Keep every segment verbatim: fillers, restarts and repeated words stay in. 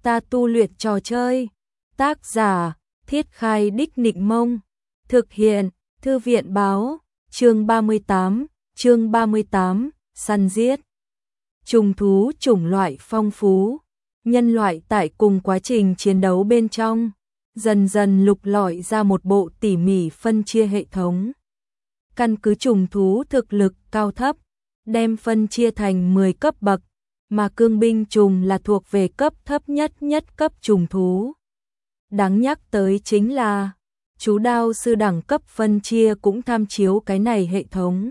Ta tu luyện trò chơi. Tác giả, Thiết Khai Đích Nịnh Mông. Thực hiện, Thư viện Báo. Chương ba mươi tám, chương ba mươi tám, săn giết. Trùng thú chủng loại phong phú. Nhân loại tại cùng quá trình chiến đấu bên trong, dần dần lục lọi ra một bộ tỉ mỉ phân chia hệ thống. Căn cứ trùng thú thực lực cao thấp, đem phân chia thành mười cấp bậc, mà cương binh trùng là thuộc về cấp thấp nhất nhất cấp trùng thú. Đáng nhắc tới chính là, chú đao sư đẳng cấp phân chia cũng tham chiếu cái này hệ thống.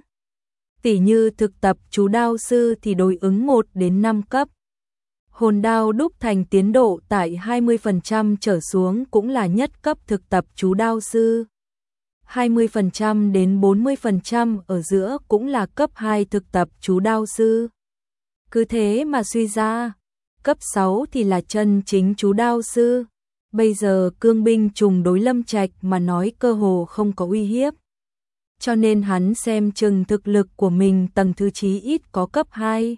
Tỉ như thực tập chú đao sư thì đối ứng một đến năm cấp. Hồn đao đúc thành tiến độ tại hai mươi phần trăm trở xuống cũng là nhất cấp thực tập chú đao sư. hai mươi phần trăm đến bốn mươi phần trăm ở giữa cũng là cấp hai thực tập chú đao sư. Cứ thế mà suy ra, cấp sáu thì là chân chính chú đao sư. Bây giờ cương binh trùng đối Lâm Trạch mà nói cơ hồ không có uy hiếp. Cho nên hắn xem chừng thực lực của mình tầng thứ chí ít có cấp hai.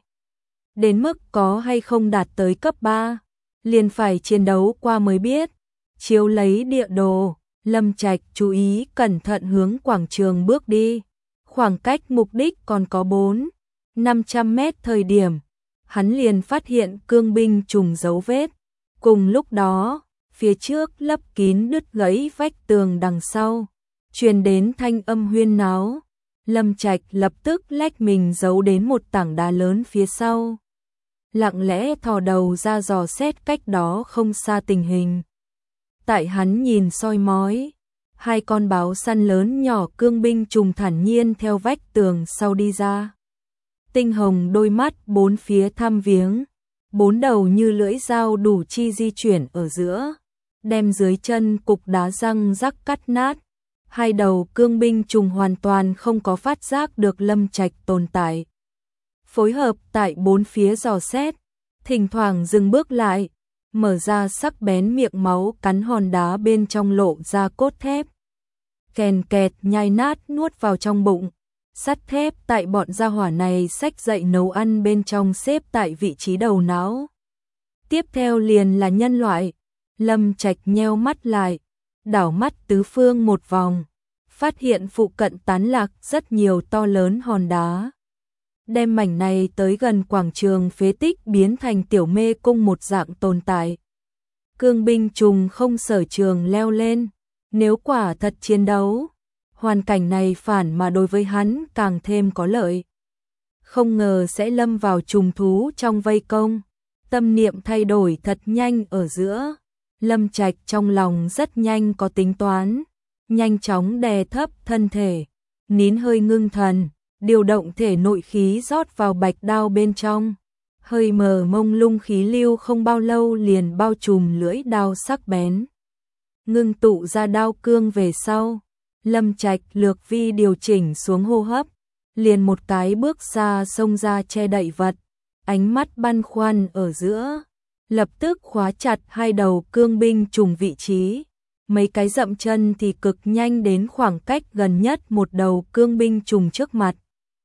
Đến mức có hay không đạt tới cấp ba, liền phải chiến đấu qua mới biết. Chiếu lấy địa đồ, Lâm Trạch chú ý cẩn thận hướng quảng trường bước đi. Khoảng cách mục đích còn có bốn đến năm trăm mét thời điểm, hắn liền phát hiện cương binh trùng dấu vết. Cùng lúc đó, phía trước lấp kín đứt gãy vách tường đằng sau, truyền đến thanh âm huyên náo. Lâm Trạch lập tức lách mình giấu đến một tảng đá lớn phía sau, lặng lẽ thò đầu ra dò xét cách đó không xa tình hình. Tại hắn nhìn soi mói, hai con báo săn lớn nhỏ cương binh trùng thản nhiên theo vách tường sau đi ra. Tinh hồng đôi mắt bốn phía thăm viếng, bốn đầu như lưỡi dao đủ chi di chuyển ở giữa, đem dưới chân cục đá răng rắc cắt nát. Hai đầu cương binh trùng hoàn toàn không có phát giác được Lâm Trạch tồn tại. Phối hợp tại bốn phía dò xét, thỉnh thoảng dừng bước lại, mở ra sắc bén miệng máu cắn hòn đá bên trong lộ ra cốt thép. Kèn kẹt nhai nát nuốt vào trong bụng. Sắt thép tại bọn gia hỏa này xách dậy nấu ăn bên trong xếp tại vị trí đầu não. Tiếp theo liền là nhân loại. Lâm Trạch nheo mắt lại, đảo mắt tứ phương một vòng, phát hiện phụ cận tán lạc rất nhiều to lớn hòn đá. Đem mảnh này tới gần quảng trường phế tích biến thành tiểu mê cung một dạng tồn tại. Cương binh trùng không sở trường leo lên, nếu quả thật chiến đấu, hoàn cảnh này phản mà đối với hắn càng thêm có lợi. Không ngờ sẽ lâm vào trùng thú trong vây công, tâm niệm thay đổi thật nhanh ở giữa. Lâm Trạch trong lòng rất nhanh có tính toán, nhanh chóng đè thấp thân thể, nín hơi ngưng thần, điều động thể nội khí rót vào bạch đao bên trong. Hơi mờ mông lung khí lưu không bao lâu liền bao trùm lưỡi đao sắc bén. Ngưng tụ ra đao cương về sau, Lâm Trạch lược vi điều chỉnh xuống hô hấp, liền một cái bước xa xông ra che đậy vật, ánh mắt băn khoăn ở giữa. Lập tức khóa chặt hai đầu cương binh trùng vị trí, mấy cái dậm chân thì cực nhanh đến khoảng cách gần nhất một đầu cương binh trùng trước mặt.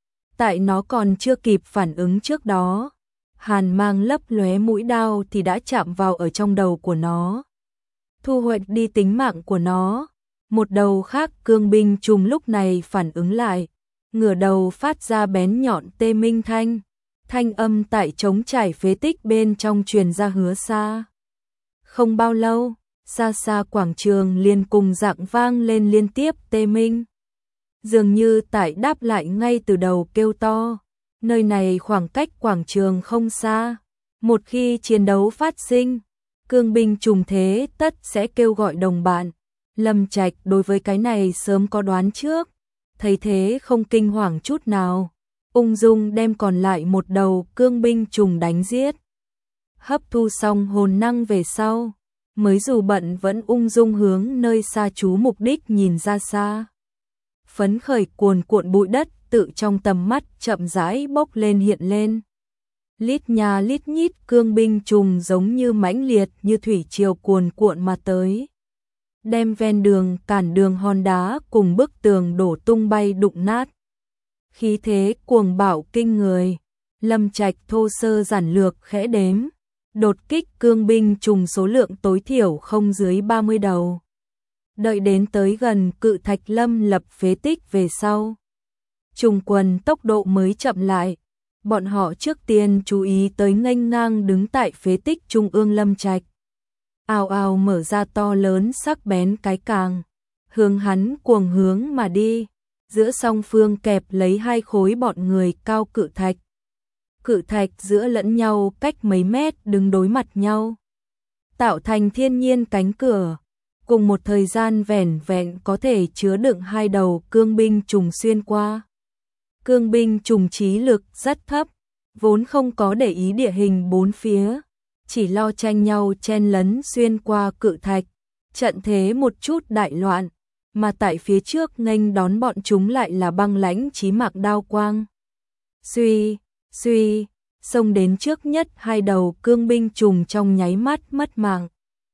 Tại nó còn chưa kịp phản ứng trước đó, hàn mang lấp lóe mũi đao thì đã chạm vào ở trong đầu của nó, thu hoạch đi tính mạng của nó. Một đầu khác cương binh trùng lúc này phản ứng lại, ngửa đầu phát ra bén nhọn tê minh thanh. Thanh âm tại trống trải phế tích bên trong truyền ra hứa xa. Không bao lâu, xa xa quảng trường liền cùng dạng vang lên liên tiếp tê minh. Dường như tại đáp lại ngay từ đầu kêu to. Nơi này khoảng cách quảng trường không xa. Một khi chiến đấu phát sinh, cương binh trùng thế tất sẽ kêu gọi đồng bạn. Lâm Trạch đối với cái này sớm có đoán trước, thấy thế không kinh hoàng chút nào, ung dung đem còn lại một đầu cương binh trùng đánh giết. Hấp thu xong hồn năng về sau, mới dù bận vẫn ung dung hướng nơi xa trú mục đích nhìn ra xa. Phấn khởi cuồn cuộn bụi đất tự trong tầm mắt chậm rãi bốc lên hiện lên. Lít nhà lít nhít cương binh trùng giống như mãnh liệt như thủy triều cuồn cuộn mà tới. Đem ven đường cản đường hòn đá cùng bức tường đổ tung bay đụng nát. Khí thế cuồng bạo kinh người, Lâm Trạch thô sơ giản lược khẽ đếm, đột kích cương binh trùng số lượng tối thiểu không dưới ba mươi đầu. Đợi đến tới gần Cự Thạch Lâm lập phế tích về sau, trùng quần tốc độ mới chậm lại. Bọn họ trước tiên chú ý tới nghênh ngang đứng tại phế tích trung ương Lâm Trạch. Ào ào mở ra to lớn sắc bén cái càng, hướng hắn cuồng hướng mà đi. Giữa song phương kẹp lấy hai khối bọn người cao cự thạch. Cự thạch giữa lẫn nhau cách mấy mét đứng đối mặt nhau, tạo thành thiên nhiên cánh cửa. Cùng một thời gian vẻn vẹn có thể chứa đựng hai đầu cương binh trùng xuyên qua. Cương binh trùng trí lực rất thấp, vốn không có để ý địa hình bốn phía, chỉ lo tranh nhau chen lấn xuyên qua cự thạch, trận thế một chút đại loạn, mà tại phía trước nghênh đón bọn chúng lại là băng lãnh chí mạc đao quang. Suy, suy, xông đến trước nhất hai đầu cương binh trùng trong nháy mắt mất mạng.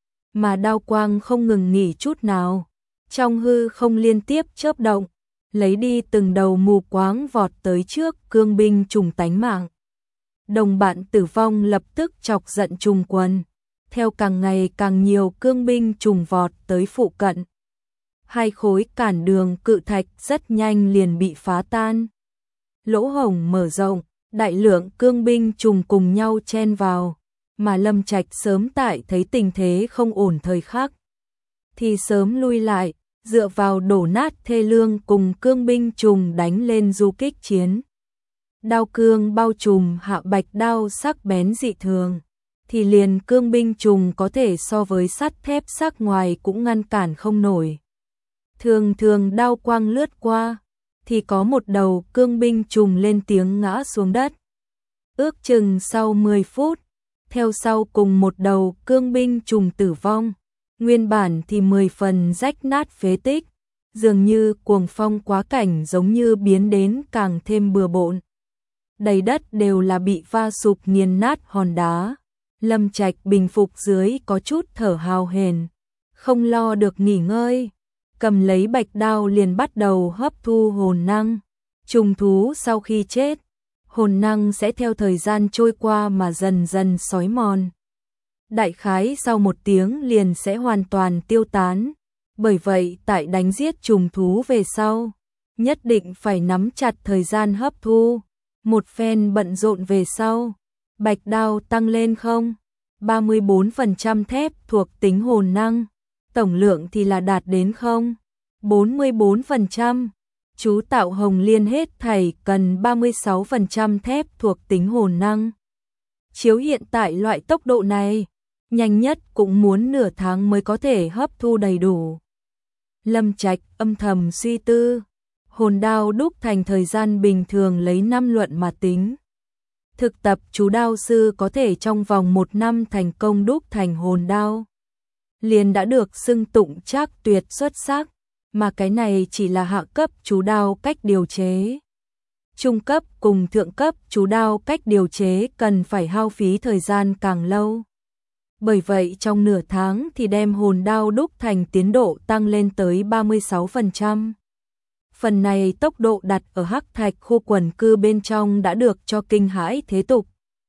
Mà đao quang không ngừng nghỉ chút nào, trong hư không liên tiếp chớp động, lấy đi từng đầu mù quáng vọt tới trước cương binh trùng tánh mạng. Đồng bạn tử vong lập tức chọc giận trùng quần, theo càng ngày càng nhiều cương binh trùng vọt tới phụ cận. Hai khối cản đường cự thạch rất nhanh liền bị phá tan. Lỗ hổng mở rộng, đại lượng cương binh trùng cùng nhau chen vào, mà Lâm Trạch sớm tại thấy tình thế không ổn thời khắc, thì sớm lui lại, dựa vào đổ nát thê lương cùng cương binh trùng đánh lên du kích chiến. Đao cương bao trùm hạ bạch đao sắc bén dị thường, thì liền cương binh trùng có thể so với sắt thép sắc ngoài cũng ngăn cản không nổi. Thường thường đao quang lướt qua, thì có một đầu cương binh trùng lên tiếng ngã xuống đất. Ước chừng sau mười phút, theo sau cùng một đầu cương binh trùng tử vong. Nguyên bản thì mười phần rách nát phế tích, dường như cuồng phong quá cảnh giống như biến đến càng thêm bừa bộn. Đầy đất đều là bị va sụp nghiền nát hòn đá. Lâm Trạch bình phục dưới có chút thở hào hển, không lo được nghỉ ngơi, cầm lấy bạch đao liền bắt đầu hấp thu hồn năng. Trùng thú sau khi chết, hồn năng sẽ theo thời gian trôi qua mà dần dần xói mòn. Đại khái sau một tiếng liền sẽ hoàn toàn tiêu tán. Bởi vậy tại đánh giết trùng thú về sau, nhất định phải nắm chặt thời gian hấp thu. Một phen bận rộn về sau, bạch đao tăng lên không ba mươi bốn phần trăm thép thuộc tính hồn năng, tổng lượng thì là đạt đến không bốn mươi bốn phần trăm. Chú tạo hồng liên hết thảy cần ba mươi sáu phần trăm thép thuộc tính hồn năng. Chiếu hiện tại loại tốc độ này, nhanh nhất cũng muốn nửa tháng mới có thể hấp thu đầy đủ. Lâm Trạch âm thầm suy tư, hồn đao đúc thành thời gian bình thường lấy năm luận mà tính. Thực tập chú đao sư có thể trong vòng một năm thành công đúc thành hồn đao, liền đã được xưng tụng trác tuyệt xuất sắc, mà cái này chỉ là hạ cấp chú đao cách điều chế. Trung cấp cùng thượng cấp chú đao cách điều chế cần phải hao phí thời gian càng lâu. Bởi vậy trong nửa tháng thì đem hồn đao đúc thành tiến độ tăng lên tới ba mươi sáu phần trăm. Phần này tốc độ đặt ở hắc thạch khu quần cư bên trong đã được cho kinh hãi thế tục.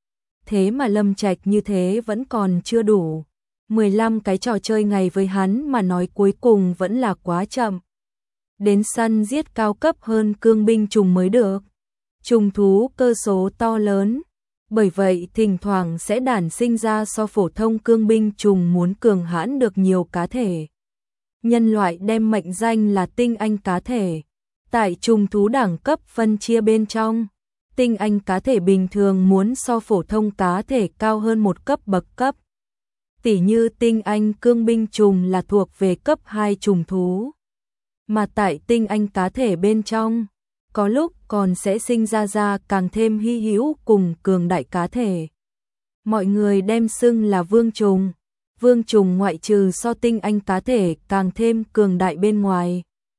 Thế mà Lâm Trạch như thế vẫn còn chưa đủ. mười lăm cái trò chơi ngày với hắn mà nói cuối cùng vẫn là quá chậm. Đến săn giết cao cấp hơn cương binh trùng mới được. Trùng thú cơ số to lớn, bởi vậy thỉnh thoảng sẽ đản sinh ra so phổ thông cương binh trùng muốn cường hãn được nhiều cá thể. Nhân loại đem mệnh danh là tinh anh cá thể. Tại trùng thú đẳng cấp phân chia bên trong, tinh anh cá thể bình thường muốn so phổ thông cá thể cao hơn một cấp bậc cấp. Tỉ như tinh anh cương binh trùng là thuộc về cấp hai trùng thú. Mà tại tinh anh cá thể bên trong, có lúc còn sẽ sinh ra ra càng thêm hy hữu cùng cường đại cá thể. Mọi người đem xưng là vương trùng. Vương trùng ngoại trừ so tinh anh cá thể càng thêm cường đại bên ngoài,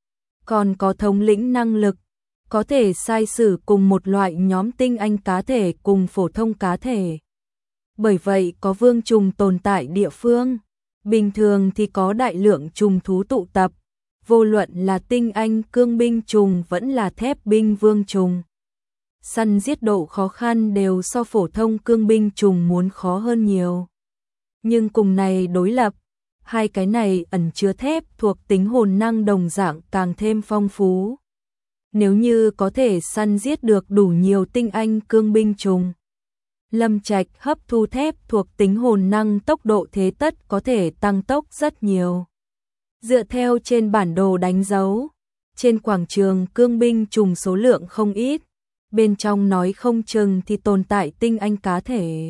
còn có thống lĩnh năng lực, có thể sai sử cùng một loại nhóm tinh anh cá thể cùng phổ thông cá thể. Bởi vậy có vương trùng tồn tại địa phương, bình thường thì có đại lượng trùng thú tụ tập, vô luận là tinh anh cương binh trùng vẫn là thép binh vương trùng. săn giết độ khó khăn đều so phổ thông cương binh trùng muốn khó hơn nhiều. Nhưng cùng này đối lập, hai cái này ẩn chứa thép thuộc tính hồn năng đồng dạng càng thêm phong phú. Nếu như có thể săn giết được đủ nhiều tinh anh cương binh trùng, Lâm Trạch hấp thu thép thuộc tính hồn năng tốc độ thế tất có thể tăng tốc rất nhiều. Dựa theo trên bản đồ đánh dấu, trên quảng trường cương binh trùng số lượng không ít, bên trong nói không chừng thì tồn tại tinh anh cá thể.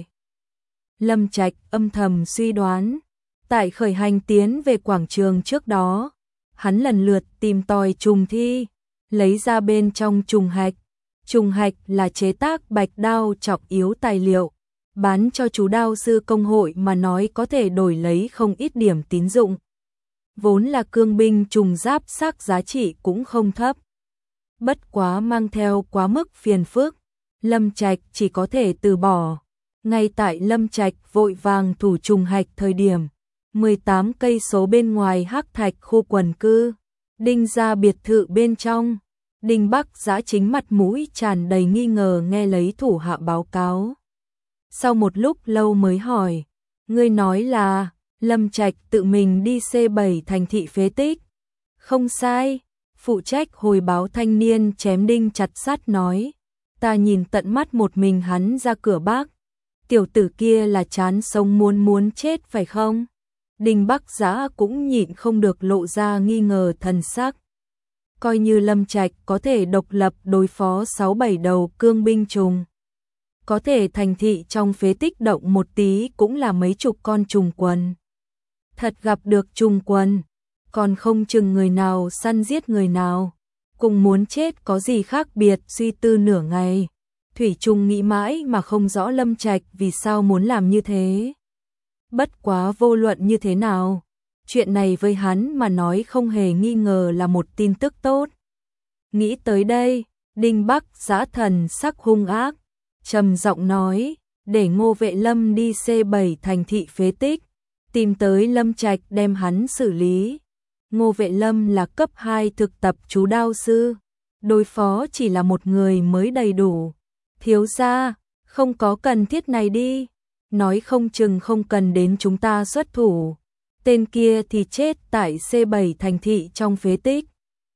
Lâm Trạch âm thầm suy đoán, tại khởi hành tiến về quảng trường trước đó, hắn lần lượt tìm tòi trùng thi, lấy ra bên trong trùng hạch. Trùng hạch là chế tác bạch đao trọng yếu tài liệu, bán cho chú đao sư công hội mà nói có thể đổi lấy không ít điểm tín dụng. Vốn là cương binh trùng giáp sắc giá trị cũng không thấp. Bất quá mang theo quá mức phiền phức, Lâm Trạch chỉ có thể từ bỏ. Ngay tại Lâm Trạch vội vàng thủ trùng hạch thời điểm, mười tám cây số bên ngoài Hắc Thạch khu quần cư, Đinh gia biệt thự bên trong, Đinh Bắc Giã chính mặt mũi tràn đầy nghi ngờ nghe lấy thủ hạ báo cáo. Sau một lúc lâu mới hỏi, ngươi nói là Lâm Trạch tự mình đi xê bảy thành thị phế tích. Không sai, phụ trách hồi báo thanh niên chém đinh chặt sắt nói, ta nhìn tận mắt một mình hắn ra cửa Bắc. Tiểu tử kia là chán sống muốn muốn chết phải không? Đinh Bắc Giã cũng nhịn không được lộ ra nghi ngờ thần sắc. Coi như Lâm Trạch có thể độc lập đối phó sáu bảy đầu cương binh trùng, có thể thành thị trong phế tích động một tí cũng là mấy chục con trùng quần. Thật gặp được trùng quần, còn không chừng người nào săn giết người nào, cùng muốn chết có gì khác biệt. Suy tư nửa ngày, Thủy Trung nghĩ mãi mà không rõ Lâm Trạch vì sao muốn làm như thế. Bất quá vô luận như thế nào, chuyện này với hắn mà nói không hề nghi ngờ là một tin tức tốt. Nghĩ tới đây, Đinh Bắc Giã thần sắc hung ác, trầm giọng nói, để Ngô Vệ Lâm đi xê bảy thành thị phế tích, tìm tới Lâm Trạch đem hắn xử lý. Ngô Vệ Lâm là cấp hai thực tập chú đao sư, đối phó chỉ là một người mới đầy đủ. Thiếu gia, không có cần thiết này đi, nói không chừng không cần đến chúng ta xuất thủ. Tên kia thì chết tại xê bảy thành thị trong phế tích.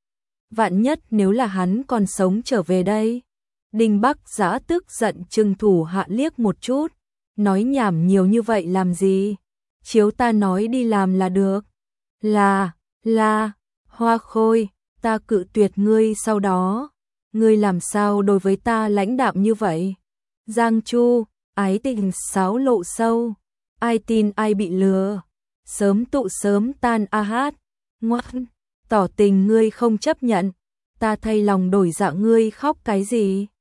Vạn nhất nếu là hắn còn sống trở về đây. Đinh Bắc Giã tức giận trừng thủ hạ liếc một chút, nói nhảm nhiều như vậy làm gì? Chiếu ta nói đi làm là được. Là, là, Hoa Khôi, ta cự tuyệt ngươi sau đó. Ngươi làm sao đối với ta lãnh đạm như vậy? Giang Chu, ái tình sáo lộ sâu, ai tin ai bị lừa. Sớm tụ sớm tan a hát, ngoan, tỏ tình ngươi không chấp nhận, ta thay lòng đổi dạ ngươi khóc cái gì?